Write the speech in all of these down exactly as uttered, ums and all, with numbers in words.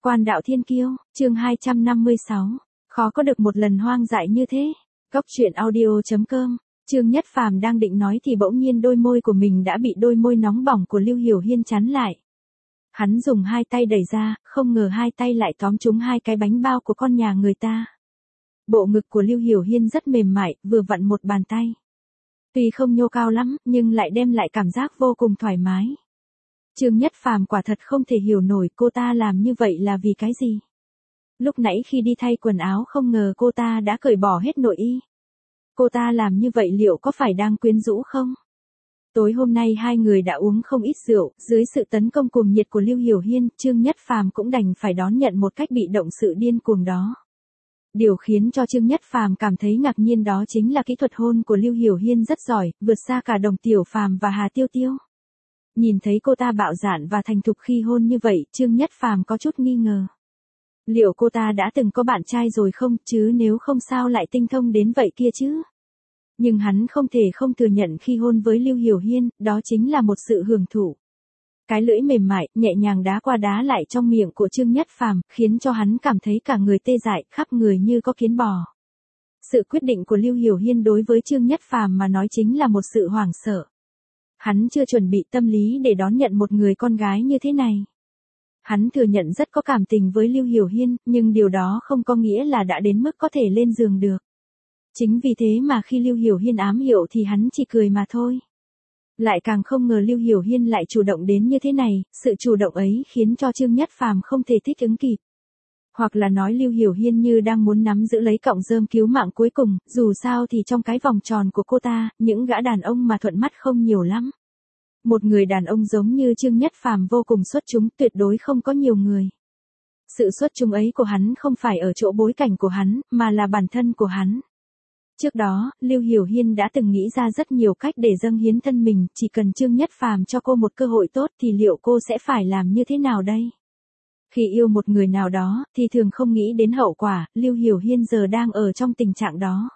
Quan đạo thiên kiêu, chương hai trăm năm mươi sáu. Khó có được một lần hoang dại như thế. Cốc truyện audio chấm com. Trương Nhất Phàm đang định nói thì bỗng nhiên đôi môi của mình đã bị đôi môi nóng bỏng của Lưu Hiểu Hiên chắn lại. Hắn dùng hai tay đẩy ra, không ngờ hai tay lại tóm trúng hai cái bánh bao của con nhà người ta. Bộ ngực của Lưu Hiểu Hiên rất mềm mại, vừa vặn một bàn tay. Tuy không nhô cao lắm, nhưng lại đem lại cảm giác vô cùng thoải mái. Trương Nhất Phàm quả thật không thể hiểu nổi cô ta làm như vậy là vì cái gì. Lúc nãy khi đi thay quần áo không ngờ cô ta đã cởi bỏ hết nội y. Cô ta làm như vậy liệu có phải đang quyến rũ không? Tối hôm nay hai người đã uống không ít rượu, dưới sự tấn công cuồng nhiệt của Lưu Hiểu Hiên, Trương Nhất Phàm cũng đành phải đón nhận một cách bị động sự điên cuồng đó. Điều khiến cho Trương Nhất Phàm cảm thấy ngạc nhiên đó chính là kỹ thuật hôn của Lưu Hiểu Hiên rất giỏi, vượt xa cả Đồng Tiểu Phàm và Hà Tiêu Tiêu. Nhìn thấy cô ta bạo dạn và thành thục khi hôn như vậy, Trương Nhất Phàm có chút nghi ngờ. Liệu cô ta đã từng có bạn trai rồi không, chứ nếu không sao lại tinh thông đến vậy kia chứ? Nhưng hắn không thể không thừa nhận khi hôn với Lưu Hiểu Hiên, đó chính là một sự hưởng thụ. Cái lưỡi mềm mại, nhẹ nhàng đá qua đá lại trong miệng của Trương Nhất Phàm, khiến cho hắn cảm thấy cả người tê dại, khắp người như có kiến bò. Sự quyết định của Lưu Hiểu Hiên đối với Trương Nhất Phàm mà nói chính là một sự hoảng sợ. Hắn chưa chuẩn bị tâm lý để đón nhận một người con gái như thế này. Hắn thừa nhận rất có cảm tình với Lưu Hiểu Hiên, nhưng điều đó không có nghĩa là đã đến mức có thể lên giường được. Chính vì thế mà khi Lưu Hiểu Hiên ám hiệu thì hắn chỉ cười mà thôi. Lại càng không ngờ Lưu Hiểu Hiên lại chủ động đến như thế này, sự chủ động ấy khiến cho Trương Nhất Phàm không thể thích ứng kịp. Hoặc là nói Lưu Hiểu Hiên như đang muốn nắm giữ lấy cọng rơm cứu mạng cuối cùng, dù sao thì trong cái vòng tròn của cô ta, những gã đàn ông mà thuận mắt không nhiều lắm. Một người đàn ông giống như Trương Nhất Phàm vô cùng xuất chúng, tuyệt đối không có nhiều người. Sự xuất chúng ấy của hắn không phải ở chỗ bối cảnh của hắn, mà là bản thân của hắn. Trước đó, Lưu Hiểu Hiên đã từng nghĩ ra rất nhiều cách để dâng hiến thân mình, chỉ cần Trương Nhất Phàm cho cô một cơ hội tốt thì liệu cô sẽ phải làm như thế nào đây? Khi yêu một người nào đó, thì thường không nghĩ đến hậu quả, Lưu Hiểu Hiên giờ đang ở trong tình trạng đó.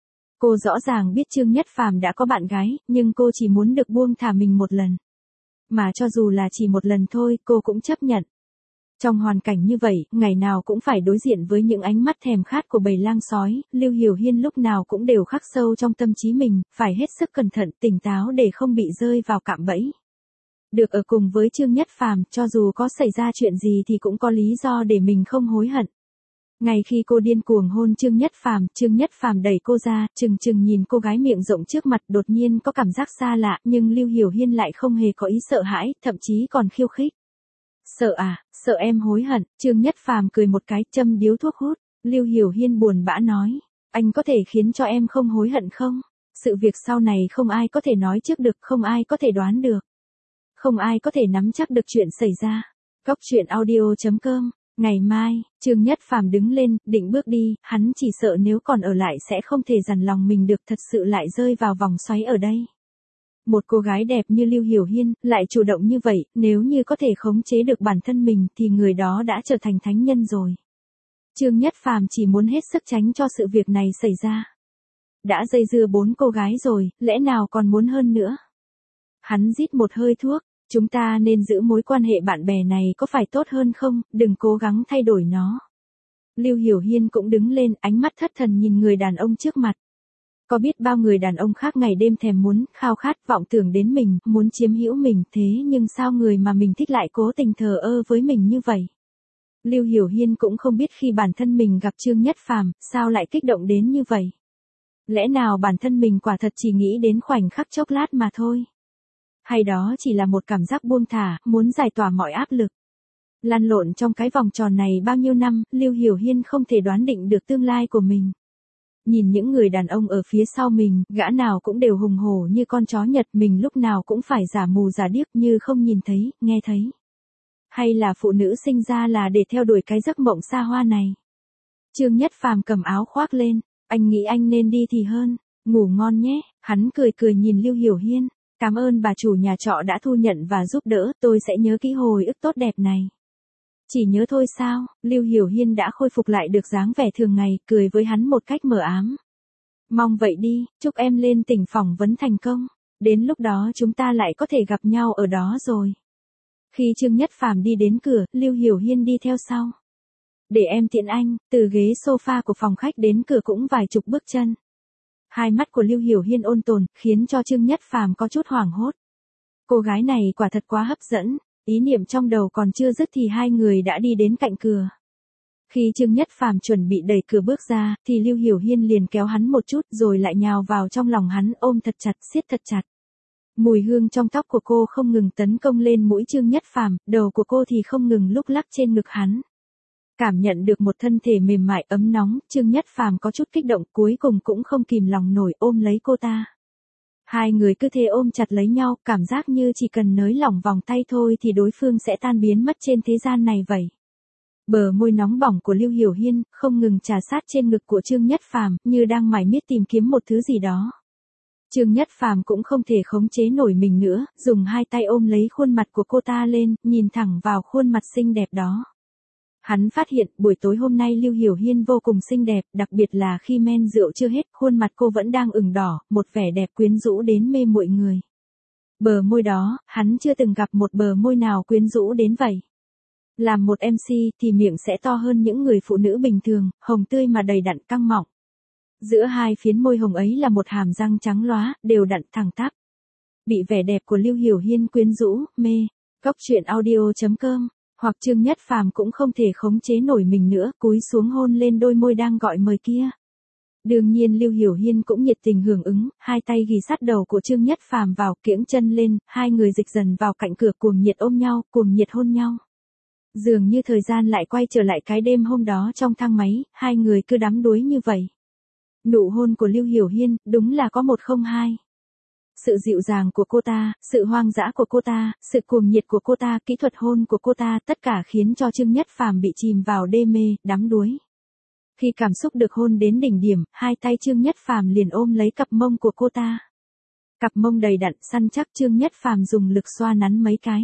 Cô rõ ràng biết Trương Nhất Phàm đã có bạn gái, nhưng cô chỉ muốn được buông thả mình một lần. Mà cho dù là chỉ một lần thôi, cô cũng chấp nhận. Trong hoàn cảnh như vậy, ngày nào cũng phải đối diện với những ánh mắt thèm khát của bầy lang sói, Lưu Hiểu Hiên lúc nào cũng đều khắc sâu trong tâm trí mình, phải hết sức cẩn thận, tỉnh táo để không bị rơi vào cạm bẫy. Được ở cùng với Trương Nhất Phàm, cho dù có xảy ra chuyện gì thì cũng có lý do để mình không hối hận. Ngay khi cô điên cuồng hôn Trương Nhất Phàm, Trương Nhất Phàm đẩy cô ra, chừng chừng nhìn cô gái miệng rộng trước mặt, đột nhiên có cảm giác xa lạ, nhưng Lưu Hiểu Hiên lại không hề có ý sợ hãi, thậm chí còn khiêu khích. Sợ à, sợ em hối hận, Trương Nhất Phàm cười một cái, châm điếu thuốc hút. Lưu Hiểu Hiên buồn bã nói, anh có thể khiến cho em không hối hận không? Sự việc sau này không ai có thể nói trước được, không ai có thể đoán được. Không ai có thể nắm chắc được chuyện xảy ra. Cốc truyện audio chấm com. Ngày mai, Trương Nhất Phàm đứng lên, định bước đi, hắn chỉ sợ nếu còn ở lại sẽ không thể dằn lòng mình được, thật sự lại rơi vào vòng xoáy ở đây. Một cô gái đẹp như Lưu Hiểu Hiên, lại chủ động như vậy, nếu như có thể khống chế được bản thân mình thì người đó đã trở thành thánh nhân rồi. Trương Nhất Phàm chỉ muốn hết sức tránh cho sự việc này xảy ra. Đã dây dưa bốn cô gái rồi, lẽ nào còn muốn hơn nữa? Hắn rít một hơi thuốc, chúng ta nên giữ mối quan hệ bạn bè này có phải tốt hơn không, đừng cố gắng thay đổi nó. Lưu Hiểu Hiên cũng đứng lên, ánh mắt thất thần nhìn người đàn ông trước mặt. Có biết bao người đàn ông khác ngày đêm thèm muốn, khao khát, vọng tưởng đến mình, muốn chiếm hữu mình, thế nhưng sao người mà mình thích lại cố tình thờ ơ với mình như vậy? Lưu Hiểu Hiên cũng không biết khi bản thân mình gặp Trương Nhất Phàm, sao lại kích động đến như vậy? Lẽ nào bản thân mình quả thật chỉ nghĩ đến khoảnh khắc chốc lát mà thôi? Hay đó chỉ là một cảm giác buông thả, muốn giải tỏa mọi áp lực? Lăn lộn trong cái vòng tròn này bao nhiêu năm, Lưu Hiểu Hiên không thể đoán định được tương lai của mình. Nhìn những người đàn ông ở phía sau mình, gã nào cũng đều hùng hổ như con chó Nhật, mình lúc nào cũng phải giả mù giả điếc như không nhìn thấy, nghe thấy. Hay là phụ nữ sinh ra là để theo đuổi cái giấc mộng xa hoa này? Trương Nhất Phàm cầm áo khoác lên, anh nghĩ anh nên đi thì hơn, ngủ ngon nhé, hắn cười cười nhìn Lưu Hiểu Hiên, cảm ơn bà chủ nhà trọ đã thu nhận và giúp đỡ, tôi sẽ nhớ kỹ hồi ức tốt đẹp này. Chỉ nhớ thôi sao? Lưu Hiểu Hiên đã khôi phục lại được dáng vẻ thường ngày, cười với hắn một cách mờ ám. Mong vậy đi, chúc em lên tỉnh phỏng vấn thành công. Đến lúc đó chúng ta lại có thể gặp nhau ở đó rồi. Khi Trương Nhất Phàm đi đến cửa, Lưu Hiểu Hiên đi theo sau. Để em tiện anh, từ ghế sofa của phòng khách đến cửa cũng vài chục bước chân. Hai mắt của Lưu Hiểu Hiên ôn tồn, khiến cho Trương Nhất Phàm có chút hoảng hốt. Cô gái này quả thật quá hấp dẫn, ý niệm trong đầu còn chưa dứt thì hai người đã đi đến cạnh cửa. Khi Trương Nhất Phàm chuẩn bị đẩy cửa bước ra, thì Lưu Hiểu Hiên liền kéo hắn một chút rồi lại nhào vào trong lòng hắn ôm thật chặt, siết thật chặt. Mùi hương trong tóc của cô không ngừng tấn công lên mũi Trương Nhất Phàm, đầu của cô thì không ngừng lúc lắc trên ngực hắn. Cảm nhận được một thân thể mềm mại ấm nóng, Trương Nhất Phàm có chút kích động, cuối cùng cũng không kìm lòng nổi ôm lấy cô ta. Hai người cứ thế ôm chặt lấy nhau, cảm giác như chỉ cần nới lỏng vòng tay thôi thì đối phương sẽ tan biến mất trên thế gian này vậy. Bờ môi nóng bỏng của Lưu Hiểu Hiên không ngừng trà sát trên ngực của Trương Nhất Phàm, như đang mải miết tìm kiếm một thứ gì đó. Trương Nhất Phàm cũng không thể khống chế nổi mình nữa, dùng hai tay ôm lấy khuôn mặt của cô ta lên, nhìn thẳng vào khuôn mặt xinh đẹp đó. Hắn phát hiện buổi tối hôm nay Lưu Hiểu Hiên vô cùng xinh đẹp, đặc biệt là khi men rượu chưa hết, khuôn mặt cô vẫn đang ửng đỏ, một vẻ đẹp quyến rũ đến mê muội người. Bờ môi đó, hắn chưa từng gặp một bờ môi nào quyến rũ đến vậy. Làm một em xê thì miệng sẽ to hơn những người phụ nữ bình thường, hồng tươi mà đầy đặn căng mọng. Giữa hai phiến môi hồng ấy là một hàm răng trắng lóa, đều đặn thẳng tắp. Bị vẻ đẹp của Lưu Hiểu Hiên quyến rũ, mê. Cốc truyện audio chấm com Hoặc Trương Nhất Phàm cũng không thể khống chế nổi mình nữa, cúi xuống hôn lên đôi môi đang gọi mời kia. Đương nhiên Lưu Hiểu Hiên cũng nhiệt tình hưởng ứng, hai tay ghì sát đầu của Trương Nhất Phàm vào, kiễng chân lên, hai người dịch dần vào cạnh cửa cuồng nhiệt ôm nhau, cuồng nhiệt hôn nhau. Dường như thời gian lại quay trở lại cái đêm hôm đó trong thang máy, hai người cứ đắm đuối như vậy. Nụ hôn của Lưu Hiểu Hiên, đúng là có một không hai. Sự dịu dàng của cô ta, sự hoang dã của cô ta, sự cuồng nhiệt của cô ta, kỹ thuật hôn của cô ta, tất cả khiến cho Trương Nhất Phàm bị chìm vào đê mê, đắm đuối. Khi cảm xúc được hôn đến đỉnh điểm, hai tay Trương Nhất Phàm liền ôm lấy cặp mông của cô ta. Cặp mông đầy đặn săn chắc, Trương Nhất Phàm dùng lực xoa nắn mấy cái.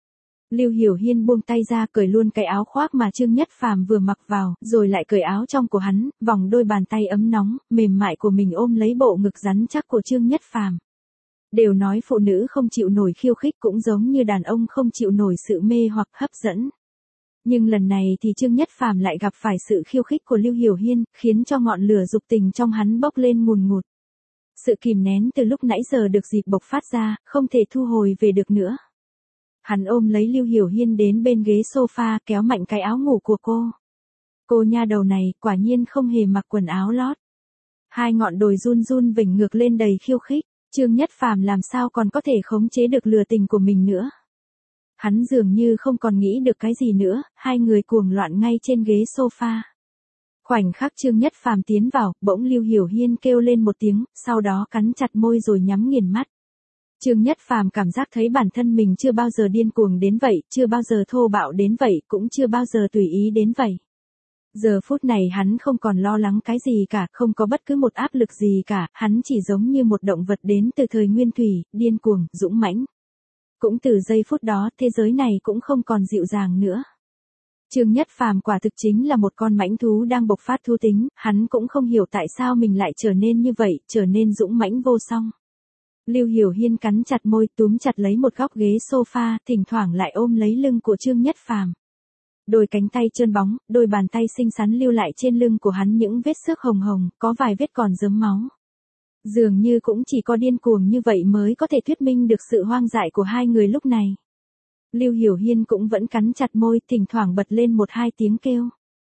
Lưu Hiểu Hiên buông tay ra cởi luôn cái áo khoác mà Trương Nhất Phàm vừa mặc vào, rồi lại cởi áo trong của hắn, vòng đôi bàn tay ấm nóng, mềm mại của mình ôm lấy bộ ngực rắn chắc của Trương Nhất Phàm. Đều nói phụ nữ không chịu nổi khiêu khích cũng giống như đàn ông không chịu nổi sự mê hoặc hấp dẫn. Nhưng lần này thì Trương Nhất Phàm lại gặp phải sự khiêu khích của Lưu Hiểu Hiên, khiến cho ngọn lửa dục tình trong hắn bốc lên ngùn ngụt. Sự kìm nén từ lúc nãy giờ được dịp bộc phát ra, không thể thu hồi về được nữa. Hắn ôm lấy Lưu Hiểu Hiên đến bên ghế sofa, kéo mạnh cái áo ngủ của cô. Cô nha đầu này, quả nhiên không hề mặc quần áo lót. Hai ngọn đồi run run vểnh ngược lên đầy khiêu khích, Trương Nhất Phàm làm sao còn có thể khống chế được lừa tình của mình nữa. Hắn dường như không còn nghĩ được cái gì nữa, hai người cuồng loạn ngay trên ghế sofa. Khoảnh khắc Trương Nhất Phàm tiến vào, bỗng Lưu Hiểu Hiên kêu lên một tiếng, sau đó cắn chặt môi rồi nhắm nghiền mắt. Trương Nhất Phàm cảm giác thấy bản thân mình chưa bao giờ điên cuồng đến vậy, chưa bao giờ thô bạo đến vậy, cũng chưa bao giờ tùy ý đến vậy. Giờ phút này hắn không còn lo lắng cái gì cả, không có bất cứ một áp lực gì cả, hắn chỉ giống như một động vật đến từ thời nguyên thủy, điên cuồng, dũng mãnh. Cũng từ giây phút đó, thế giới này cũng không còn dịu dàng nữa. Trương Nhất Phàm quả thực chính là một con mãnh thú đang bộc phát thú tính, hắn cũng không hiểu tại sao mình lại trở nên như vậy, trở nên dũng mãnh vô song. Lưu Hiểu Hiên cắn chặt môi, túm chặt lấy một góc ghế sofa, thỉnh thoảng lại ôm lấy lưng của Trương Nhất Phàm. Đôi cánh tay trơn bóng, đôi bàn tay xinh xắn lưu lại trên lưng của hắn những vết xước hồng hồng, có vài vết còn rớm máu. Dường như cũng chỉ có điên cuồng như vậy mới có thể thuyết minh được sự hoang dại của hai người lúc này. Lưu Hiểu Hiên cũng vẫn cắn chặt môi, thỉnh thoảng bật lên một hai tiếng kêu.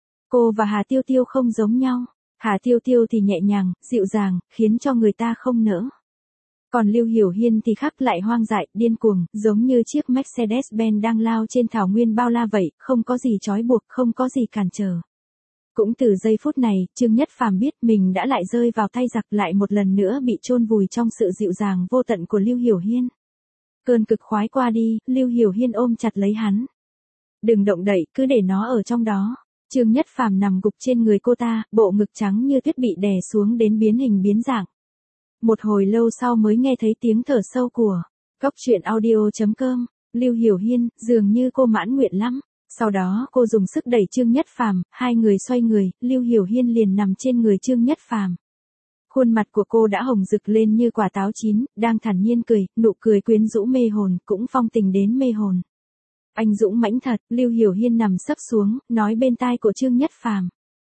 Cô và Hà Tiêu Tiêu không giống nhau. Hà Tiêu Tiêu thì nhẹ nhàng, dịu dàng, khiến cho người ta không nỡ. Còn Lưu Hiểu Hiên thì khác, lại hoang dại, điên cuồng, giống như chiếc Mercedes-Benz đang lao trên thảo nguyên bao la vậy, không có gì trói buộc, không có gì cản trở. Cũng từ giây phút này, Trương Nhất Phàm biết mình đã lại rơi vào tay giặc, lại một lần nữa bị chôn vùi trong sự dịu dàng vô tận của Lưu Hiểu Hiên. Cơn cực khoái qua đi, Lưu Hiểu Hiên ôm chặt lấy hắn. Đừng động đậy, cứ để nó ở trong đó. Trương Nhất Phàm nằm gục trên người cô ta, bộ ngực trắng như tuyết bị đè xuống đến biến hình biến dạng. Một hồi lâu sau mới nghe thấy tiếng thở sâu của Cốc truyện audio chấm com. Lưu Hiểu Hiên, dường như cô mãn nguyện lắm. Sau đó cô dùng sức đẩy Trương Nhất Phàm, hai người xoay người, Lưu Hiểu Hiên liền nằm trên người Trương Nhất Phàm. Khuôn mặt của cô đã hồng rực lên như quả táo chín, đang thản nhiên cười, nụ cười quyến rũ mê hồn, cũng phong tình đến mê hồn. Anh dũng mãnh thật, Lưu Hiểu Hiên nằm sấp xuống, nói bên tai của Trương Nhất Phàm.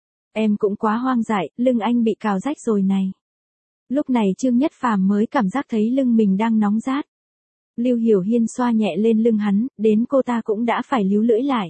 Em cũng quá hoang dại, lưng anh bị cào rách rồi này. Lúc này Trương Nhất Phàm mới cảm giác thấy lưng mình đang nóng rát. Lưu Hiểu Hiên xoa nhẹ lên lưng hắn, đến cô ta cũng đã phải líu lưỡi lại.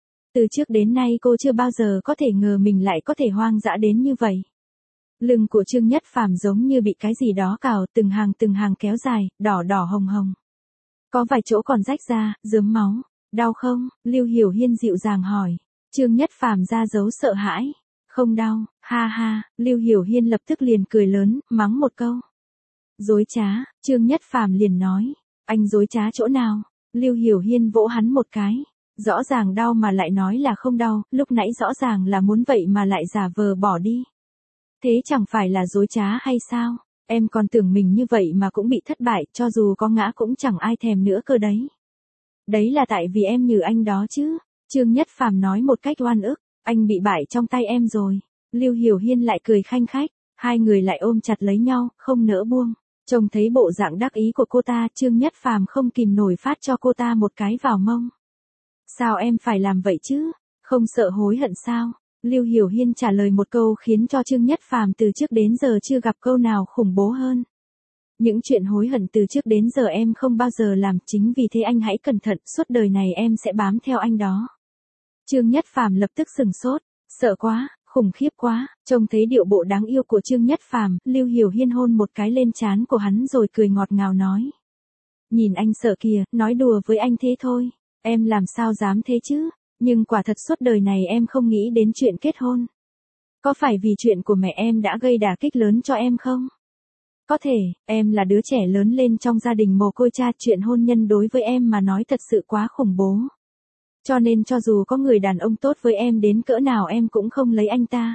Từ trước đến nay cô chưa bao giờ có thể ngờ mình lại có thể hoang dã đến như vậy. Lưng của Trương Nhất Phàm giống như bị cái gì đó cào, từng hàng từng hàng kéo dài, đỏ đỏ hồng hồng. Có vài chỗ còn rách ra, rớm máu. Đau không? Lưu Hiểu Hiên dịu dàng hỏi. Trương Nhất Phàm ra dấu sợ hãi. Không đau, ha ha, Lưu Hiểu Hiên lập tức liền cười lớn, mắng một câu. Dối trá, Trương Nhất Phàm liền nói. Anh dối trá chỗ nào? Lưu Hiểu Hiên vỗ hắn một cái. Rõ ràng đau mà lại nói là không đau, lúc nãy rõ ràng là muốn vậy mà lại giả vờ bỏ đi. Thế chẳng phải là dối trá hay sao? Em còn tưởng mình như vậy mà cũng bị thất bại, cho dù có ngã cũng chẳng ai thèm nữa cơ đấy. Đấy là tại vì em nhử anh đó chứ. Trương Nhất Phàm nói một cách oan ức. Anh bị bại trong tay em rồi. Lưu Hiểu Hiên lại cười khanh khách. Hai người lại ôm chặt lấy nhau, không nỡ buông. Trông thấy bộ dạng đắc ý của cô ta, Trương Nhất Phàm không kìm nổi phát cho cô ta một cái vào mông. Sao em phải làm vậy chứ? Không sợ hối hận sao? Lưu Hiểu Hiên trả lời một câu khiến cho Trương Nhất Phàm từ trước đến giờ chưa gặp câu nào khủng bố hơn. Những chuyện hối hận từ trước đến giờ em không bao giờ làm, chính vì thế anh hãy cẩn thận, suốt đời này em sẽ bám theo anh đó. Trương Nhất Phàm lập tức sừng sốt, sợ quá, khủng khiếp quá, trông thấy điệu bộ đáng yêu của Trương Nhất Phàm, Lưu Hiểu Hiên hôn một cái lên trán của hắn rồi cười ngọt ngào nói. Nhìn anh sợ kìa, nói đùa với anh thế thôi, em làm sao dám thế chứ, nhưng quả thật suốt đời này em không nghĩ đến chuyện kết hôn. Có phải vì chuyện của mẹ em đã gây đả kích lớn cho em không? Có thể, em là đứa trẻ lớn lên trong gia đình mồ côi cha, chuyện hôn nhân đối với em mà nói thật sự quá khủng bố. Cho nên cho dù có người đàn ông tốt với em đến cỡ nào em cũng không lấy anh ta.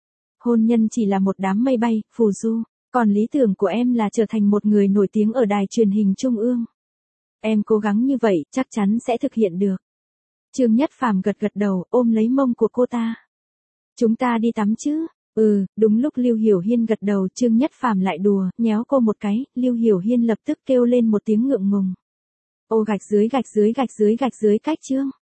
Hôn nhân chỉ là một đám mây bay, phù du, còn lý tưởng của em là trở thành một người nổi tiếng ở đài truyền hình trung ương. Em cố gắng như vậy, chắc chắn sẽ thực hiện được. Trương Nhất Phàm gật gật đầu, ôm lấy mông của cô ta. Chúng ta đi tắm chứ? Ừ, đúng lúc Lưu Hiểu Hiên gật đầu, Trương Nhất Phàm lại đùa, nhéo cô một cái, Lưu Hiểu Hiên lập tức kêu lên một tiếng ngượng ngùng. Ô gạch dưới gạch dưới gạch dưới gạch dưới cách chương.